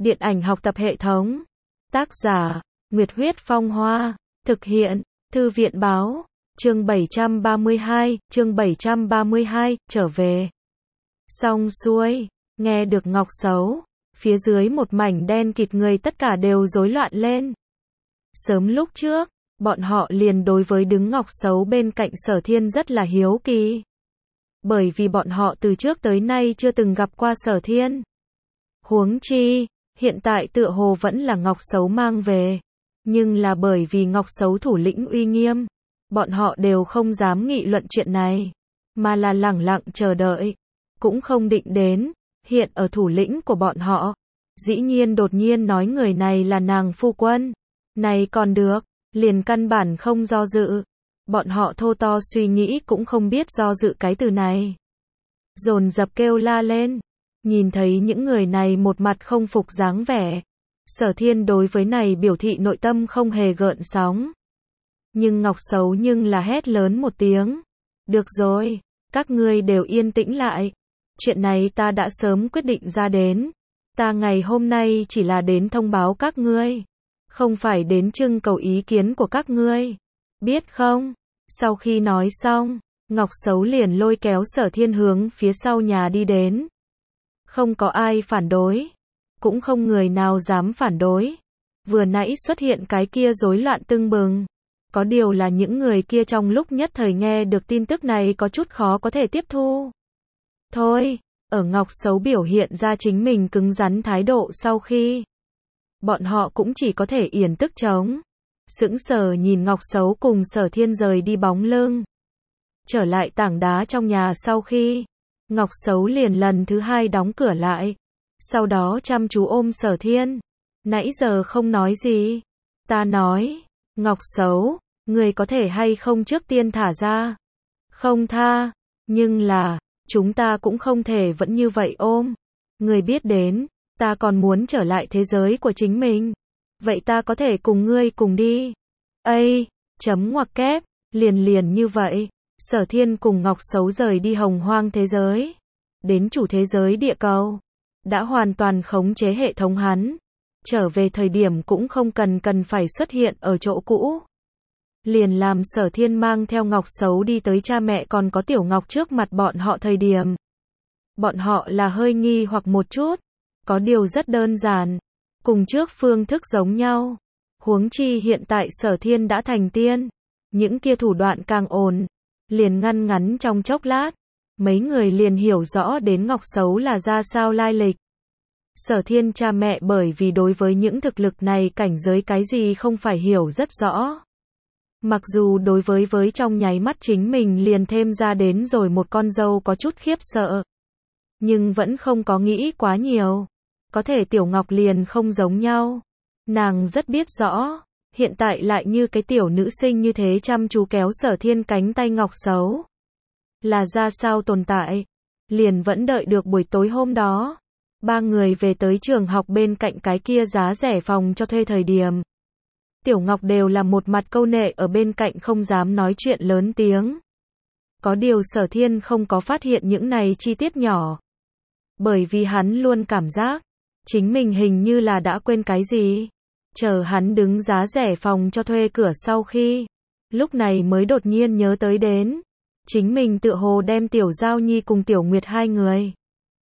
Điện ảnh học tập hệ thống. Tác giả, Nguyệt Huyết Phong Hoa. Thực hiện, Thư viện Báo. Chương 732, trở về. Xong xuôi, nghe được Ngọc Sấu, phía dưới một mảnh đen kịt người tất cả đều rối loạn lên. Sớm lúc trước, bọn họ liền đối với đứng Ngọc Sấu bên cạnh Sở Thiên rất là hiếu kỳ. Bởi vì bọn họ từ trước tới nay chưa từng gặp qua Sở Thiên. Huống chi, hiện tại tựa hồ vẫn là Ngọc Sấu mang về. Nhưng là bởi vì Ngọc Sấu thủ lĩnh uy nghiêm, bọn họ đều không dám nghị luận chuyện này, mà là lẳng lặng chờ đợi, cũng không định đến, hiện ở thủ lĩnh của bọn họ. Dĩ nhiên đột nhiên nói người này là nàng phu quân, này còn được, liền căn bản không do dự. Bọn họ thô to suy nghĩ cũng không biết do dự cái từ này. Dồn dập kêu la lên, nhìn thấy những người này một mặt không phục dáng vẻ. Sở Thiên đối với này biểu thị nội tâm không hề gợn sóng. Nhưng Ngọc Sấu nhưng là hét lớn một tiếng. Được rồi, các ngươi đều yên tĩnh lại. Chuyện này ta đã sớm quyết định ra đến. Ta ngày hôm nay chỉ là đến thông báo các ngươi, không phải đến trưng cầu ý kiến của các ngươi. Biết không? Sau khi nói xong, Ngọc Sấu liền lôi kéo Sở Thiên hướng phía sau nhà đi đến. Không có ai phản đối, cũng không người nào dám phản đối. Vừa nãy xuất hiện cái kia rối loạn tưng bừng. Có điều là những người kia trong lúc nhất thời nghe được tin tức này có chút khó có thể tiếp thu. Thôi, ở Ngọc Sấu biểu hiện ra chính mình cứng rắn thái độ sau khi, bọn họ cũng chỉ có thể yển tức trống. Sững sờ nhìn Ngọc Sấu cùng Sở Thiên rời đi bóng lưng. Trở lại tảng đá trong nhà sau khi, Ngọc Sấu liền lần thứ hai đóng cửa lại. Sau đó chăm chú ôm Sở Thiên. Nãy giờ không nói gì. Ta nói, Ngọc Sấu, người có thể hay không trước tiên thả ra. Không tha, nhưng là, chúng ta cũng không thể vẫn như vậy ôm. Người biết đến, ta còn muốn trở lại thế giới của chính mình. Vậy ta có thể cùng ngươi cùng đi. Ây, chấm ngoặc kép, liền như vậy. Sở Thiên cùng Ngọc Sấu rời đi hồng hoang thế giới. Đến chủ thế giới địa cầu. Đã hoàn toàn khống chế hệ thống hắn. Trở về thời điểm cũng không cần phải xuất hiện ở chỗ cũ. Liền làm Sở Thiên mang theo Ngọc Sấu đi tới cha mẹ còn có Tiểu Ngọc trước mặt bọn họ thời điểm. Bọn họ là hơi nghi hoặc một chút. Có điều rất đơn giản. Cùng trước phương thức giống nhau. Huống chi hiện tại Sở Thiên đã thành tiên. Những kia thủ đoạn càng ổn. Liền ngắn trong chốc lát. Mấy người liền hiểu rõ đến Ngọc Sấu là ra sao lai lịch. Sở Thiên cha mẹ bởi vì đối với những thực lực này cảnh giới cái gì không phải hiểu rất rõ. Mặc dù đối với trong nháy mắt chính mình liền thêm ra đến rồi một con dâu có chút khiếp sợ. Nhưng vẫn không có nghĩ quá nhiều. Có thể Tiểu Ngọc liền không giống nhau. Nàng rất biết rõ. Hiện tại lại như cái tiểu nữ sinh như thế chăm chú kéo Sở Thiên cánh tay Ngọc Sấu. Là ra sao tồn tại. Liền vẫn đợi được buổi tối hôm đó. Ba người về tới trường học bên cạnh cái kia giá rẻ phòng cho thuê thời điểm. Tiểu Ngọc đều là một mặt câu nệ ở bên cạnh không dám nói chuyện lớn tiếng. Có điều Sở Thiên không có phát hiện những này chi tiết nhỏ. Bởi vì hắn luôn cảm giác, chính mình hình như là đã quên cái gì. Chờ hắn đứng giá rẻ phòng cho thuê cửa sau khi, lúc này mới đột nhiên nhớ tới đến. Chính mình tựa hồ đem Tiểu Giao Nhi cùng Tiểu Nguyệt hai người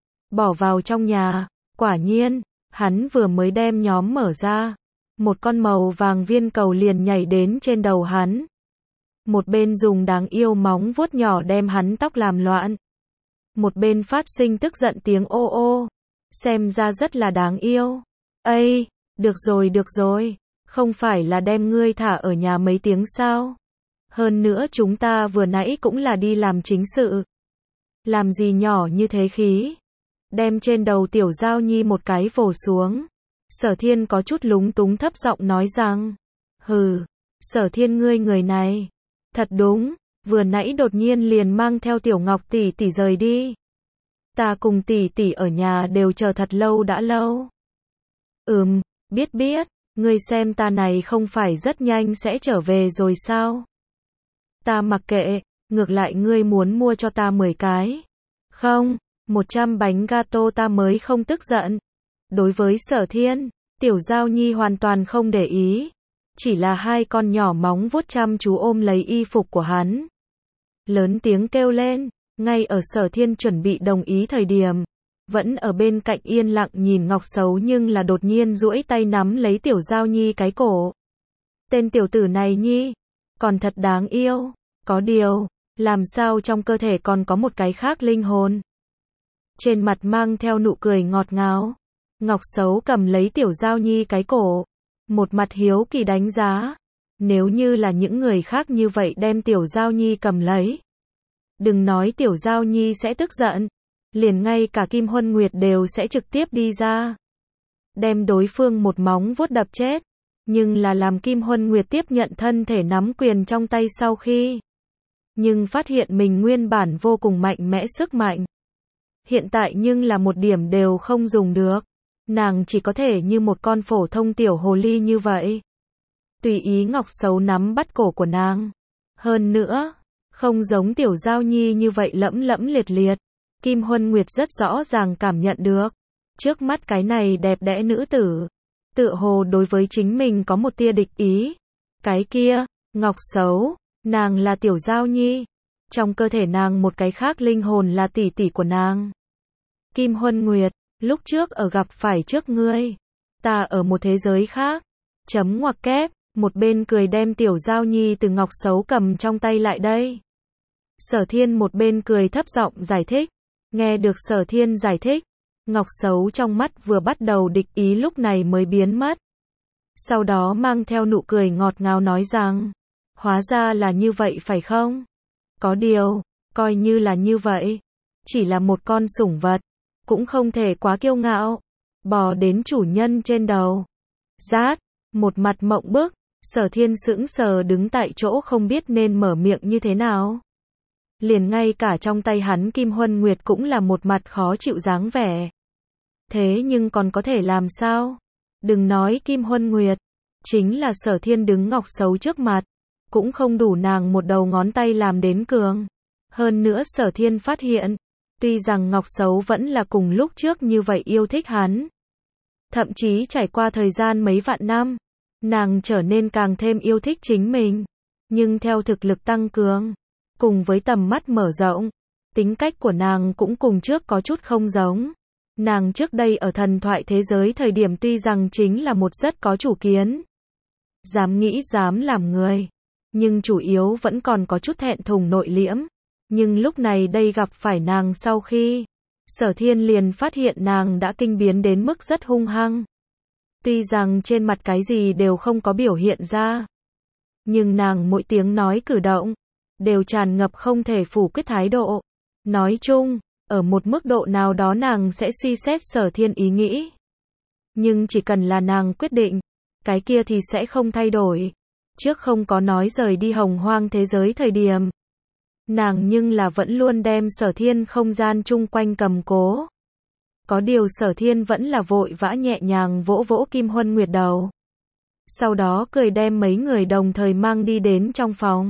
bỏ vào trong nhà. Quả nhiên, hắn vừa mới đem nhóm mở ra. Một con màu vàng viên cầu liền nhảy đến trên đầu hắn. Một bên dùng đáng yêu móng vuốt nhỏ đem hắn tóc làm loạn. Một bên phát sinh tức giận tiếng ô ô. Xem ra rất là đáng yêu. Ây, được rồi. Không phải là đem ngươi thả ở nhà mấy tiếng sao? Hơn nữa chúng ta vừa nãy cũng là đi làm chính sự. Làm gì nhỏ như thế khí? Đem trên đầu Tiểu Giao Nhi một cái vồ xuống. Sở Thiên có chút lúng túng thấp giọng nói rằng. Hừ, Sở Thiên ngươi người này. Thật đúng, vừa nãy đột nhiên liền mang theo Tiểu Ngọc tỷ tỷ rời đi. Ta cùng tỷ tỷ ở nhà đều chờ thật lâu đã lâu. Biết, ngươi xem ta này không phải rất nhanh sẽ trở về rồi sao? Ta mặc kệ, ngược lại ngươi muốn mua cho ta 10 cái. Không, 100 bánh gato ta mới không tức giận. Đối với Sở Thiên, Tiểu Giao Nhi hoàn toàn không để ý. Chỉ là hai con nhỏ móng vuốt chăm chú ôm lấy y phục của hắn. Lớn tiếng kêu lên, ngay ở Sở Thiên chuẩn bị đồng ý thời điểm. Vẫn ở bên cạnh yên lặng nhìn Ngọc Sấu nhưng là đột nhiên duỗi tay nắm lấy Tiểu Giao Nhi cái cổ. Tên tiểu tử này nhi, còn thật đáng yêu. Có điều, làm sao trong cơ thể còn có một cái khác linh hồn. Trên mặt mang theo nụ cười ngọt ngào. Ngọc Sấu cầm lấy Tiểu Giao Nhi cái cổ. Một mặt hiếu kỳ đánh giá. Nếu như là những người khác như vậy đem Tiểu Giao Nhi cầm lấy. Đừng nói Tiểu Giao Nhi sẽ tức giận. Liền ngay cả Kim Huân Nguyệt đều sẽ trực tiếp đi ra. Đem đối phương một móng vuốt đập chết. Nhưng là làm Kim Huân Nguyệt tiếp nhận thân thể nắm quyền trong tay sau khi. Nhưng phát hiện mình nguyên bản vô cùng mạnh mẽ sức mạnh. Hiện tại nhưng là một điểm đều không dùng được. Nàng chỉ có thể như một con phổ thông tiểu hồ ly như vậy. Tùy ý Ngọc Sấu nắm bắt cổ của nàng. Hơn nữa, không giống Tiểu Giao Nhi như vậy lẫm lẫm liệt liệt. Kim Huân Nguyệt rất rõ ràng cảm nhận được. Trước mắt cái này đẹp đẽ nữ tử. Tựa hồ đối với chính mình có một tia địch ý. Cái kia, Ngọc Sấu, nàng là Tiểu Giao Nhi. Trong cơ thể nàng một cái khác linh hồn là tỷ tỷ của nàng. Kim Huân Nguyệt, lúc trước ở gặp phải trước ngươi. Ta ở một thế giới khác. Chấm ngoặc kép, một bên cười đem Tiểu Giao Nhi từ Ngọc Sấu cầm trong tay lại đây. Sở Thiên một bên cười thấp giọng giải thích. Nghe được Sở Thiên giải thích. Ngọc Sấu trong mắt vừa bắt đầu địch ý lúc này mới biến mất. Sau đó mang theo nụ cười ngọt ngào nói rằng. Hóa ra là như vậy phải không? Có điều, coi như là như vậy. Chỉ là một con sủng vật. Cũng không thể quá kiêu ngạo. Bò đến chủ nhân trên đầu. Rát, một mặt mộng bức. Sở Thiên sững sờ đứng tại chỗ không biết nên mở miệng như thế nào. Liền ngay cả trong tay hắn Kim Huân Nguyệt cũng là một mặt khó chịu dáng vẻ. Thế nhưng còn có thể làm sao? Đừng nói Kim Huân Nguyệt. Chính là Sở Thiên đứng Ngọc Sấu trước mặt. Cũng không đủ nàng một đầu ngón tay làm đến cường. Hơn nữa Sở Thiên phát hiện. Tuy rằng Ngọc Sấu vẫn là cùng lúc trước như vậy yêu thích hắn. Thậm chí trải qua thời gian mấy vạn năm. Nàng trở nên càng thêm yêu thích chính mình. Nhưng theo thực lực tăng cường. Cùng với tầm mắt mở rộng. Tính cách của nàng cũng cùng trước có chút không giống. Nàng trước đây ở thần thoại thế giới thời điểm tuy rằng chính là một rất có chủ kiến. Dám nghĩ dám làm người. Nhưng chủ yếu vẫn còn có chút thẹn thùng nội liễm. Nhưng lúc này đây gặp phải nàng sau khi. Sở Thiên liền phát hiện nàng đã kinh biến đến mức rất hung hăng. Tuy rằng trên mặt cái gì đều không có biểu hiện ra. Nhưng nàng mỗi tiếng nói cử động. Đều tràn ngập không thể phủ quyết thái độ. Nói chung. Ở một mức độ nào đó nàng sẽ suy xét Sở Thiên ý nghĩ. Nhưng chỉ cần là nàng quyết định, cái kia thì sẽ không thay đổi. Trước không có nói rời đi hồng hoang thế giới thời điểm. Nàng nhưng là vẫn luôn đem Sở Thiên không gian chung quanh cầm cố. Có điều Sở Thiên vẫn là vội vã nhẹ nhàng vỗ vỗ Kim Huân Nguyệt đầu. Sau đó cười đem mấy người đồng thời mang đi đến trong phòng.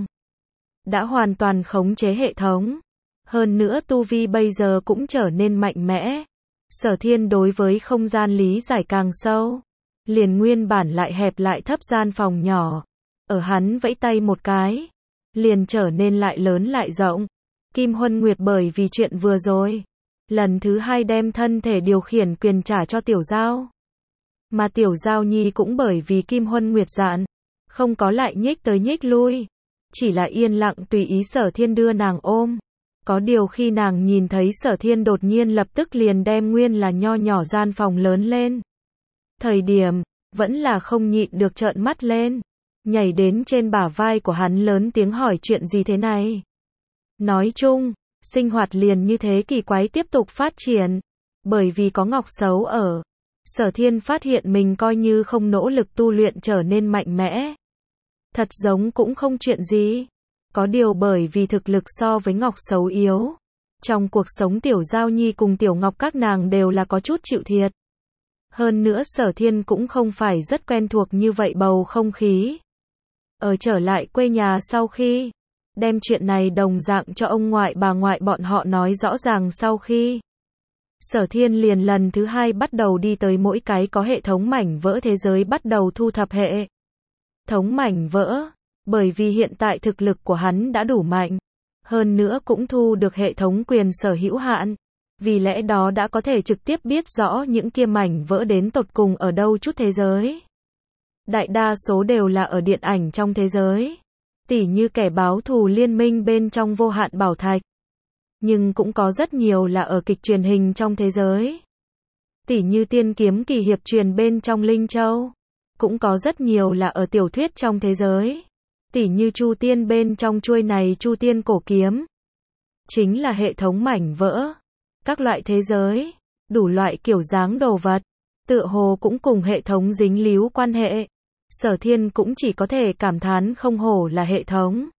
Đã hoàn toàn khống chế hệ thống. Hơn nữa tu vi bây giờ cũng trở nên mạnh mẽ. Sở Thiên đối với không gian lý giải càng sâu. Liền nguyên bản lại hẹp lại thấp gian phòng nhỏ. Ở hắn vẫy tay một cái. Liền trở nên lại lớn lại rộng. Kim Huân Nguyệt bởi vì chuyện vừa rồi. Lần thứ hai đem thân thể điều khiển quyền trả cho Tiểu Giao. Mà Tiểu Giao Nhi cũng bởi vì Kim Huân Nguyệt dạn. Không có lại nhích tới nhích lui. Chỉ là yên lặng tùy ý Sở Thiên đưa nàng ôm. Có điều khi nàng nhìn thấy Sở Thiên đột nhiên lập tức liền đem nguyên là nho nhỏ gian phòng lớn lên. Thời điểm, vẫn là không nhịn được trợn mắt lên. Nhảy đến trên bả vai của hắn lớn tiếng hỏi chuyện gì thế này. Nói chung, sinh hoạt liền như thế kỳ quái tiếp tục phát triển. Bởi vì có Ngọc Sấu ở. Sở Thiên phát hiện mình coi như không nỗ lực tu luyện trở nên mạnh mẽ. Thật giống cũng không chuyện gì. Có điều bởi vì thực lực so với Ngọc Sấu yếu. Trong cuộc sống Tiểu Giao Nhi cùng Tiểu Ngọc các nàng đều là có chút chịu thiệt. Hơn nữa Sở Thiên cũng không phải rất quen thuộc như vậy bầu không khí. Ở trở lại quê nhà sau khi. Đem chuyện này đồng dạng cho ông ngoại bà ngoại bọn họ nói rõ ràng sau khi. Sở Thiên liền lần thứ hai bắt đầu đi tới mỗi cái có hệ thống mảnh vỡ thế giới bắt đầu thu thập hệ thống mảnh vỡ, bởi vì hiện tại thực lực của hắn đã đủ mạnh, hơn nữa cũng thu được hệ thống quyền sở hữu hạn, vì lẽ đó đã có thể trực tiếp biết rõ những kia mảnh vỡ đến tột cùng ở đâu chút thế giới. Đại đa số đều là ở điện ảnh trong thế giới, tỉ như kẻ báo thù liên minh bên trong vô hạn bảo thạch, nhưng cũng có rất nhiều là ở kịch truyền hình trong thế giới, tỉ như tiên kiếm kỳ hiệp truyền bên trong Linh Châu, cũng có rất nhiều là ở tiểu thuyết trong thế giới, tỉ như Chu Tiên bên trong chuôi này Chu Tiên cổ kiếm, chính là hệ thống mảnh vỡ, các loại thế giới, đủ loại kiểu dáng đồ vật, tựa hồ cũng cùng hệ thống dính líu quan hệ. Sở Thiên cũng chỉ có thể cảm thán không hổ là hệ thống.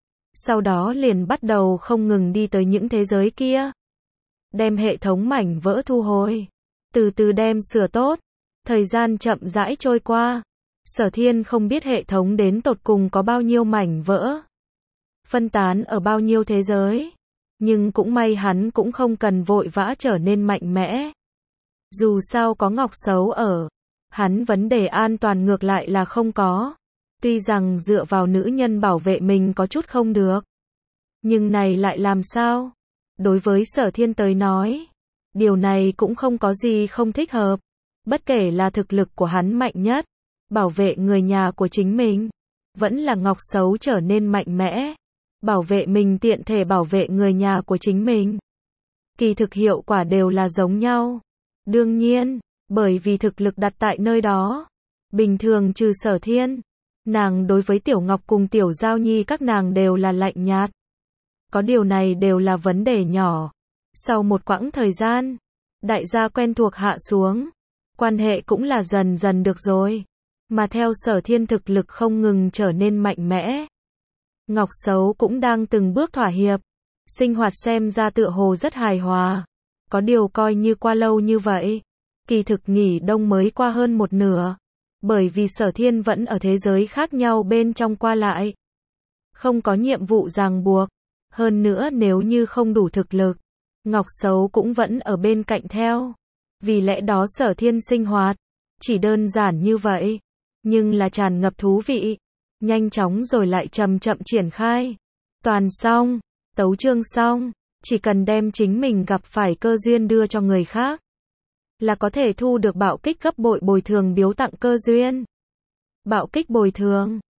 Sau đó liền bắt đầu không ngừng đi tới những thế giới kia, đem hệ thống mảnh vỡ thu hồi, từ từ đem sửa tốt. Thời gian chậm rãi trôi qua, Sở Thiên không biết hệ thống đến tột cùng có bao nhiêu mảnh vỡ, phân tán ở bao nhiêu thế giới, nhưng cũng may hắn cũng không cần vội vã trở nên mạnh mẽ. Dù sao có Ngọc Sấu ở, hắn vấn đề an toàn ngược lại là không có. Tuy rằng dựa vào nữ nhân bảo vệ mình có chút không được, nhưng này lại làm sao? Đối với Sở Thiên tới nói, điều này cũng không có gì không thích hợp. Bất kể là thực lực của hắn mạnh nhất, bảo vệ người nhà của chính mình, vẫn là Ngọc Sấu trở nên mạnh mẽ, bảo vệ mình tiện thể bảo vệ người nhà của chính mình. Kỳ thực hiệu quả đều là giống nhau. Đương nhiên, bởi vì thực lực đặt tại nơi đó, bình thường trừ Sở Thiên, nàng đối với Tiểu Ngọc cùng Tiểu Giao Nhi các nàng đều là lạnh nhạt. Có điều này đều là vấn đề nhỏ. Sau một quãng thời gian, đại gia quen thuộc hạ xuống, quan hệ cũng là dần dần được rồi. Mà theo Sở Thiên thực lực không ngừng trở nên mạnh mẽ, Ngọc Sấu cũng đang từng bước thỏa hiệp, sinh hoạt xem ra tựa hồ rất hài hòa. Có điều coi như qua lâu như vậy, kỳ thực nghỉ đông mới qua hơn một nửa, bởi vì Sở Thiên vẫn ở thế giới khác nhau bên trong qua lại, không có nhiệm vụ ràng buộc, hơn nữa nếu như không đủ thực lực, Ngọc Sấu cũng vẫn ở bên cạnh theo. Vì lẽ đó Sở Thiên sinh hoạt chỉ đơn giản như vậy, nhưng là tràn ngập thú vị, nhanh chóng rồi lại chậm chậm triển khai. Toàn xong, tấu chương xong, chỉ cần đem chính mình gặp phải cơ duyên đưa cho người khác, là có thể thu được bạo kích gấp bội bồi thường biếu tặng cơ duyên. Bạo kích bồi thường